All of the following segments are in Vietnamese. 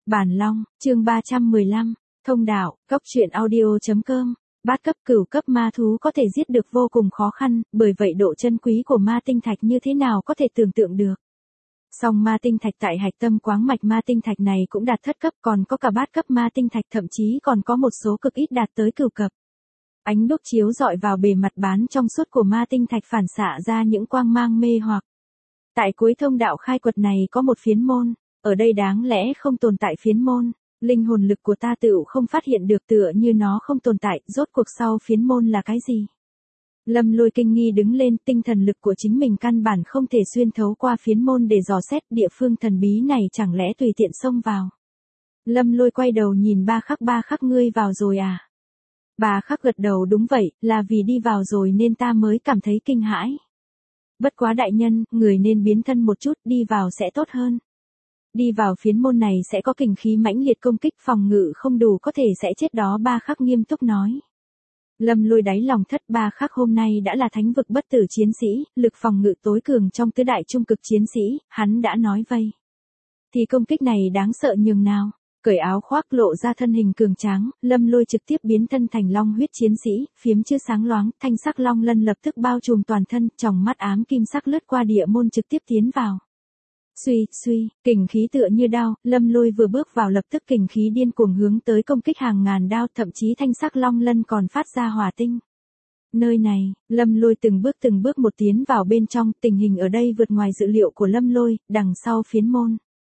Bản Long, chương 315, thông đạo, cốc truyện audio.com. Bát cấp cửu cấp ma thú có thể giết được vô cùng khó khăn, bởi vậy độ chân quý của ma tinh thạch như thế nào có thể tưởng tượng được. Song ma tinh thạch tại hạch tâm quáng mạch ma tinh thạch này cũng đạt thất cấp, còn có cả bát cấp ma tinh thạch, thậm chí còn có một số cực ít đạt tới cửu cấp. Ánh đuốc chiếu rọi vào bề mặt bán trong suốt của ma tinh thạch phản xạ ra những quang mang mê hoặc. Tại cuối thông đạo khai quật này có một phiến môn, ở đây đáng lẽ không tồn tại phiến môn, linh hồn lực của ta tựu không phát hiện được, tựa như nó không tồn tại, rốt cuộc sau phiến môn là cái gì? Lâm Lôi kinh nghi đứng lên, tinh thần lực của chính mình căn bản không thể xuyên thấu qua phiến môn để dò xét địa phương thần bí này, chẳng lẽ tùy tiện xông vào. Lâm Lôi quay đầu nhìn Ba Khắc, ngươi vào rồi à? Ba Khắc gật đầu, đúng vậy, là vì đi vào rồi nên ta mới cảm thấy kinh hãi. Bất quá đại nhân, người nên biến thân một chút, đi vào sẽ tốt hơn. Đi vào phiến môn này sẽ có kình khí mãnh liệt công kích, phòng ngự không đủ có thể sẽ chết đó, Ba Khắc nghiêm túc nói. Lâm Lôi đáy lòng thất, Ba Khắc hôm nay đã là thánh vực bất tử chiến sĩ, lực phòng ngự tối cường trong tứ đại trung cực chiến sĩ, hắn đã nói vây. Thì công kích này đáng sợ nhường nào. Cởi áo khoác lộ ra thân hình cường tráng, Lâm Lôi trực tiếp biến thân thành long huyết chiến sĩ, phiếm chữ sáng loáng, thanh sắc long lân lập tức bao trùm toàn thân, tròng mắt ám kim sắc lướt qua địa môn trực tiếp tiến vào. Suy, kình khí tựa như đao, Lâm Lôi vừa bước vào lập tức kình khí điên cuồng hướng tới công kích hàng ngàn đao, thậm chí thanh sắc long lân còn phát ra hỏa tinh. Nơi này, Lâm Lôi từng bước một tiến vào bên trong, tình hình ở đây vượt ngoài dự liệu của Lâm Lôi, đằng sau phiến môn.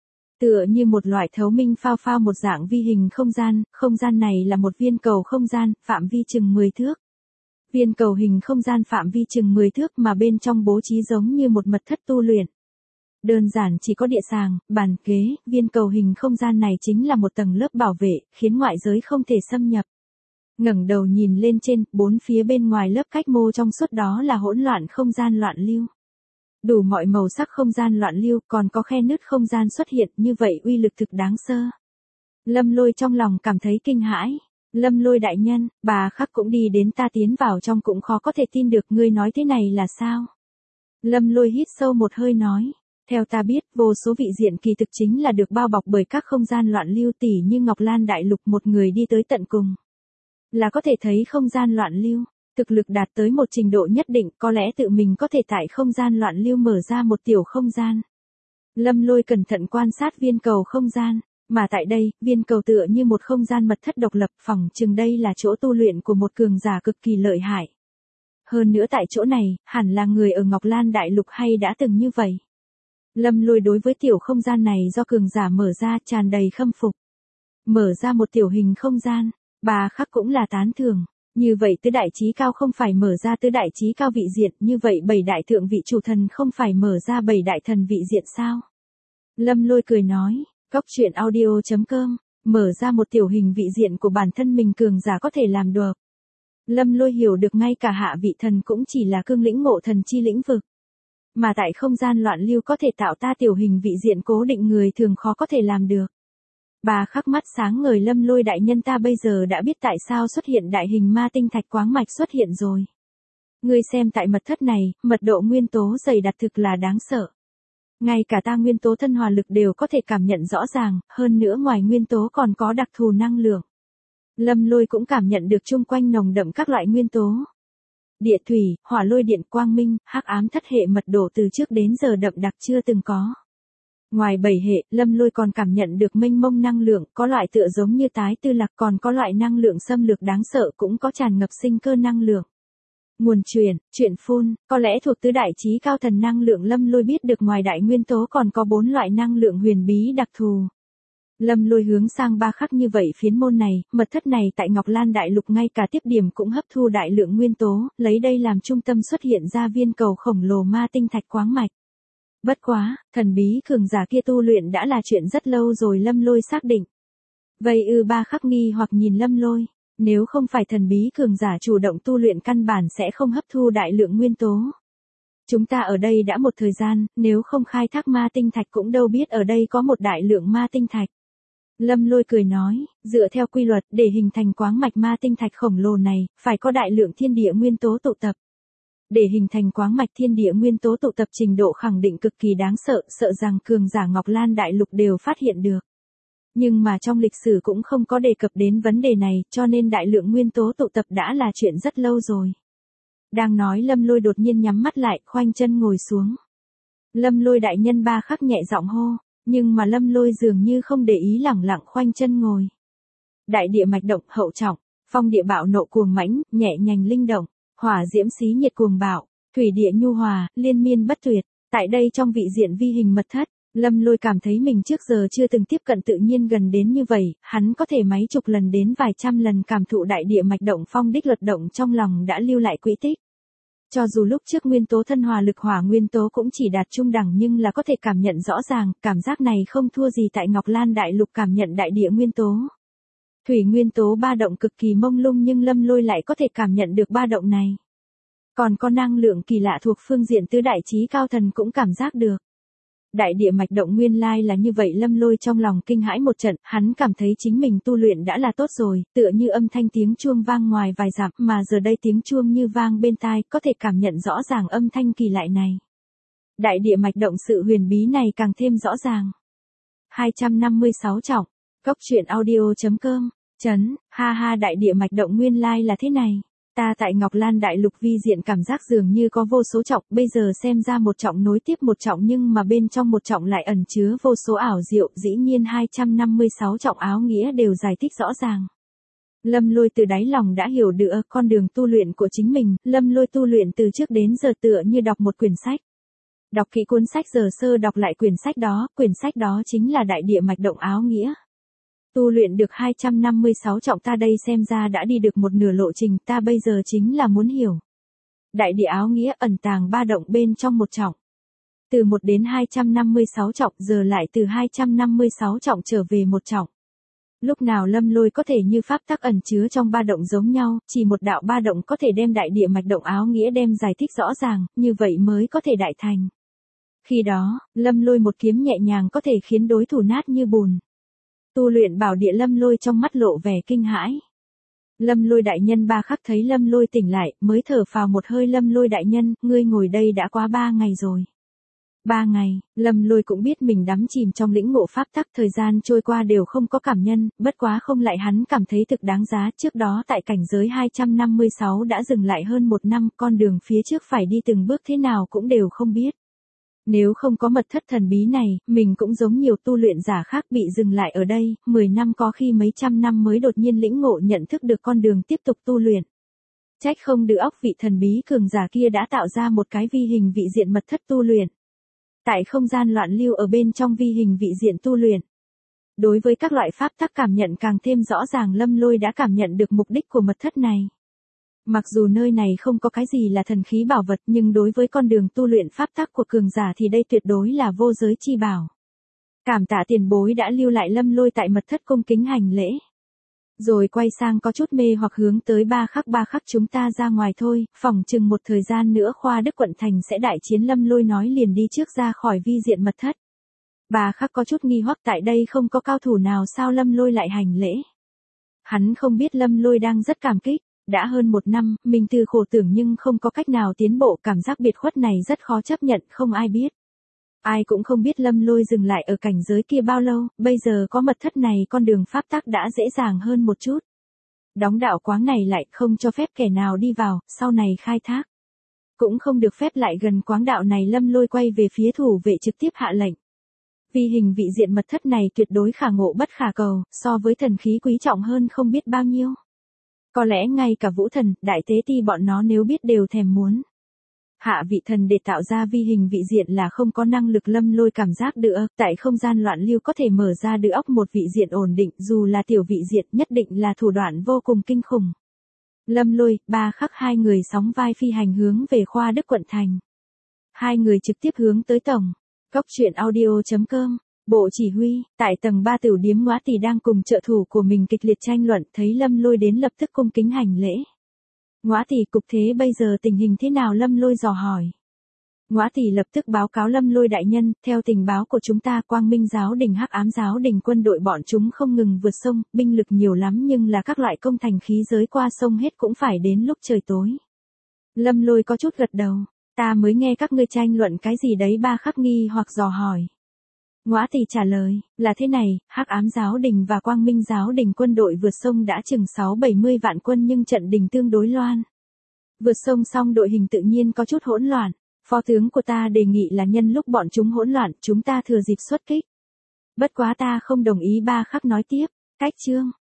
Tựa như một loại thấu minh phao một dạng vi hình không gian này là một viên cầu không gian, phạm vi chừng 10 thước. Viên cầu hình không gian phạm vi chừng 10 thước mà bên trong bố trí giống như một mật thất tu luyện. Đơn giản chỉ có địa sàng, bàn ghế, viên cầu hình không gian này chính là một tầng lớp bảo vệ, khiến ngoại giới không thể xâm nhập. Ngẩng đầu nhìn lên trên, bốn phía bên ngoài lớp cách mô trong suốt đó là hỗn loạn không gian loạn lưu. Đủ mọi màu sắc không gian loạn lưu, còn có khe nứt không gian xuất hiện, như vậy uy lực thực đáng sơ. Lâm Lôi trong lòng cảm thấy kinh hãi. Lâm Lôi đại nhân, Bà Khắc cũng đi đến, ta tiến vào trong cũng khó có thể tin được, ngươi nói thế này là sao? Lâm Lôi hít sâu một hơi nói. Theo ta biết, vô số vị diện kỳ thực chính là được bao bọc bởi các không gian loạn lưu, tỉ như Ngọc Lan Đại Lục, một người đi tới tận cùng là có thể thấy không gian loạn lưu. Thực lực đạt tới một trình độ nhất định, có lẽ tự mình có thể tại không gian loạn lưu mở ra một tiểu không gian. Lâm Lôi cẩn thận quan sát viên cầu không gian, mà tại đây, viên cầu tựa như một không gian mật thất độc lập, phỏng chừng đây là chỗ tu luyện của một cường giả cực kỳ lợi hại. Hơn nữa tại chỗ này, hẳn là người ở Ngọc Lan Đại Lục hay đã từng như vậy. Lâm Lôi đối với tiểu không gian này do cường giả mở ra tràn đầy khâm phục. Mở ra một tiểu hình không gian, Bà Khắc cũng là tán thưởng. Như vậy tứ đại chí cao không phải mở ra tứ đại chí cao vị diện, như vậy bảy đại thượng vị chủ thần không phải mở ra bảy đại thần vị diện sao? Lâm Lôi cười nói, cốc truyện audio.com, mở ra một tiểu hình vị diện của bản thân mình cường giả có thể làm được. Lâm Lôi hiểu được ngay cả hạ vị thần cũng chỉ là cương lĩnh ngộ thần chi lĩnh vực. Mà tại không gian loạn lưu có thể tạo ta tiểu hình vị diện cố định, người thường khó có thể làm được. Bà Khắc mắt sáng ngời, Lâm Lôi đại nhân, ta bây giờ đã biết tại sao xuất hiện đại hình ma tinh thạch quáng mạch xuất hiện rồi. Ngươi xem tại mật thất này, mật độ nguyên tố dày đặc thực là đáng sợ. Ngay cả ta nguyên tố thân hòa lực đều có thể cảm nhận rõ ràng, hơn nữa ngoài nguyên tố còn có đặc thù năng lượng. Lâm Lôi cũng cảm nhận được chung quanh nồng đậm các loại nguyên tố. Địa thủy, hỏa lôi điện quang minh, hắc ám thất hệ mật độ từ trước đến giờ đậm đặc chưa từng có. Ngoài 7 hệ, Lâm Lôi còn cảm nhận được mênh mông năng lượng, có loại tựa giống như tái tư lạc, còn có loại năng lượng xâm lược đáng sợ, cũng có tràn ngập sinh cơ năng lượng. Nguồn chuyện phun, có lẽ thuộc tứ đại chí cao thần năng lượng. Lâm Lôi biết được ngoài đại nguyên tố còn có 4 loại năng lượng huyền bí đặc thù. Lâm Lôi hướng sang Ba Khắc, như vậy phiến môn này, mật thất này tại Ngọc Lan Đại Lục ngay cả tiếp điểm cũng hấp thu đại lượng nguyên tố, lấy đây làm trung tâm xuất hiện ra viên cầu khổng lồ ma tinh thạch quáng mạch. Bất quá, thần bí cường giả kia tu luyện đã là chuyện rất lâu rồi, Lâm Lôi xác định. Vậy Ba Khắc nghi hoặc nhìn Lâm Lôi, nếu không phải thần bí cường giả chủ động tu luyện căn bản sẽ không hấp thu đại lượng nguyên tố. Chúng ta ở đây đã một thời gian, nếu không khai thác ma tinh thạch cũng đâu biết ở đây có một đại lượng ma tinh thạch. Lâm Lôi cười nói, dựa theo quy luật, để hình thành quáng mạch ma tinh thạch khổng lồ này, phải có đại lượng thiên địa nguyên tố tụ tập. Để hình thành quáng mạch thiên địa nguyên tố tụ tập trình độ khẳng định cực kỳ đáng sợ, sợ rằng cường giả Ngọc Lan Đại Lục đều phát hiện được. Nhưng mà trong lịch sử cũng không có đề cập đến vấn đề này, cho nên đại lượng nguyên tố tụ tập đã là chuyện rất lâu rồi. Đang nói Lâm Lôi đột nhiên nhắm mắt lại, khoanh chân ngồi xuống. Lâm Lôi đại nhân, Ba Khắc nhẹ giọng hô, nhưng mà Lâm Lôi dường như không để ý, lẳng lặng khoanh chân ngồi. Đại địa mạch động hậu trọng, phong địa bạo nộ cuồng mãnh, nhẹ nhành linh động, hỏa diễm xí nhiệt cuồng bạo, thủy địa nhu hòa, liên miên bất tuyệt. Tại đây trong vị diện vi hình mật thất, Lâm Lôi cảm thấy mình trước giờ chưa từng tiếp cận tự nhiên gần đến như vậy, hắn có thể mấy chục lần đến vài trăm lần cảm thụ đại địa mạch động phong đích luật động trong lòng đã lưu lại quỹ tích. Cho dù lúc trước nguyên tố thân hòa lực hỏa nguyên tố cũng chỉ đạt trung đẳng nhưng là có thể cảm nhận rõ ràng, cảm giác này không thua gì tại Ngọc Lan Đại Lục cảm nhận đại địa nguyên tố. Thủy nguyên tố ba động cực kỳ mông lung nhưng Lâm Lôi lại có thể cảm nhận được ba động này. Còn có năng lượng kỳ lạ thuộc phương diện tứ đại trí cao thần cũng cảm giác được. Đại địa mạch động nguyên lai là như vậy, Lâm Lôi trong lòng kinh hãi một trận, hắn cảm thấy chính mình tu luyện đã là tốt rồi, tựa như âm thanh tiếng chuông vang ngoài vài dặm mà giờ đây tiếng chuông như vang bên tai, có thể cảm nhận rõ ràng âm thanh kỳ lạ này. Đại địa mạch động sự huyền bí này càng thêm rõ ràng. 256 trọng, Cốc truyện audio.com, ha ha, đại địa mạch động nguyên lai là thế này. Ta tại Ngọc Lan Đại Lục vi diện cảm giác dường như có vô số trọng, bây giờ xem ra một trọng nối tiếp một trọng nhưng mà bên trong một trọng lại ẩn chứa vô số ảo diệu, dĩ nhiên 256 trọng áo nghĩa đều giải thích rõ ràng. Lâm Lôi từ đáy lòng đã hiểu được con đường tu luyện của chính mình, Lâm Lôi tu luyện từ trước đến giờ tựa như đọc một quyển sách. Đọc kỹ cuốn sách giờ sơ đọc lại quyển sách đó chính là đại địa mạch động áo nghĩa. Tu luyện được 256 trọng, ta đây xem ra đã đi được một nửa lộ trình, ta bây giờ chính là muốn hiểu. Đại địa áo nghĩa ẩn tàng ba động bên trong một trọng. Từ 1 đến 256 trọng, giờ lại từ 256 trọng trở về một trọng. Lúc nào Lâm Lôi có thể như pháp tắc ẩn chứa trong ba động giống nhau, chỉ một đạo ba động có thể đem đại địa mạch động áo nghĩa đem giải thích rõ ràng, như vậy mới có thể đại thành. Khi đó, Lâm Lôi một kiếm nhẹ nhàng có thể khiến đối thủ nát như bùn. Tu luyện bảo địa, Lâm Lôi trong mắt lộ vẻ kinh hãi. Lâm Lôi đại nhân, Ba Khắc thấy Lâm Lôi tỉnh lại, mới thở phào một hơi. Lâm Lôi đại nhân, ngươi ngồi đây đã quá 3 ngày rồi. 3 ngày, Lâm Lôi cũng biết mình đắm chìm trong lĩnh ngộ pháp tắc, thời gian trôi qua đều không có cảm nhân, bất quá không lại hắn cảm thấy thực đáng giá. Trước đó tại cảnh giới 256 đã dừng lại hơn 1 năm, con đường phía trước phải đi từng bước thế nào cũng đều không biết. Nếu không có mật thất thần bí này, mình cũng giống nhiều tu luyện giả khác bị dừng lại ở đây, 10 năm có khi mấy trăm năm mới đột nhiên lĩnh ngộ nhận thức được con đường tiếp tục tu luyện. Trách không được óc vị thần bí cường giả kia đã tạo ra một cái vi hình vị diện mật thất tu luyện. Tại không gian loạn lưu ở bên trong vi hình vị diện tu luyện. Đối với các loại pháp tắc cảm nhận càng thêm rõ ràng, Lâm Lôi đã cảm nhận được mục đích của mật thất này. Mặc dù nơi này không có cái gì là thần khí bảo vật nhưng đối với con đường tu luyện pháp tắc của cường giả thì đây tuyệt đối là vô giới chi bảo. Cảm tạ tiền bối đã lưu lại, Lâm Lôi tại mật thất cung kính hành lễ. Rồi quay sang có chút mê hoặc hướng tới Ba Khắc, chúng ta ra ngoài thôi, phỏng chừng một thời gian nữa Khoa Đức quận thành sẽ đại chiến. Lâm Lôi nói liền đi trước ra khỏi vi diện mật thất. Ba Khắc có chút nghi hoặc, tại đây không có cao thủ nào sao Lâm Lôi lại hành lễ. Hắn không biết Lâm Lôi đang rất cảm kích. Đã hơn 1 năm, mình từ khổ tưởng nhưng không có cách nào tiến bộ, cảm giác biệt khuất này rất khó chấp nhận, không ai biết. Ai cũng không biết Lâm Lôi dừng lại ở cảnh giới kia bao lâu, bây giờ có mật thất này con đường pháp tắc đã dễ dàng hơn một chút. Đóng đạo quáng này lại không cho phép kẻ nào đi vào, sau này khai thác. Cũng không được phép lại gần quáng đạo này. Lâm Lôi quay về phía thủ vệ trực tiếp hạ lệnh. Vi hình vị diện mật thất này tuyệt đối khả ngộ bất khả cầu, so với thần khí quý trọng hơn không biết bao nhiêu. Có lẽ ngay cả vũ thần, đại tế ti bọn nó nếu biết đều thèm muốn. Hạ vị thần để tạo ra vi hình vị diện là không có năng lực. Lâm Lôi cảm giác được, tại không gian loạn lưu có thể mở ra được óc một vị diện ổn định, dù là tiểu vị diện nhất định là thủ đoạn vô cùng kinh khủng. Lâm Lôi, Ba Khắc hai người sóng vai phi hành hướng về Khoa Đức quận thành. Hai người trực tiếp hướng tới tổng. Cốc truyện audio.com. Bộ chỉ huy, tại tầng 3 tiểu điếm Ngõa Tỷ đang cùng trợ thủ của mình kịch liệt tranh luận, thấy Lâm Lôi đến lập tức cung kính hành lễ. Ngõa Tỷ, cục thế bây giờ tình hình thế nào? Lâm Lôi dò hỏi. Ngõa Tỷ lập tức báo cáo Lâm Lôi đại nhân, theo tình báo của chúng ta, Quang Minh giáo đình, Hắc Ám giáo đình, quân đội bọn chúng không ngừng vượt sông, binh lực nhiều lắm nhưng là các loại công thành khí giới qua sông hết cũng phải đến lúc trời tối. Lâm Lôi có chút gật đầu, ta mới nghe các ngươi tranh luận cái gì đấy? Ba Khắc nghi hoặc dò hỏi. Ngõa Tỳ trả lời, là thế này, Hắc Ám giáo đình và Quang Minh giáo đình quân đội vượt sông đã chừng 6-70 vạn quân nhưng trận đình tương đối loan. Vượt sông xong đội hình tự nhiên có chút hỗn loạn. Phó tướng của ta đề nghị là nhân lúc bọn chúng hỗn loạn, chúng ta thừa dịp xuất kích. Bất quá ta không đồng ý. Ba Khắc nói tiếp, cách chương.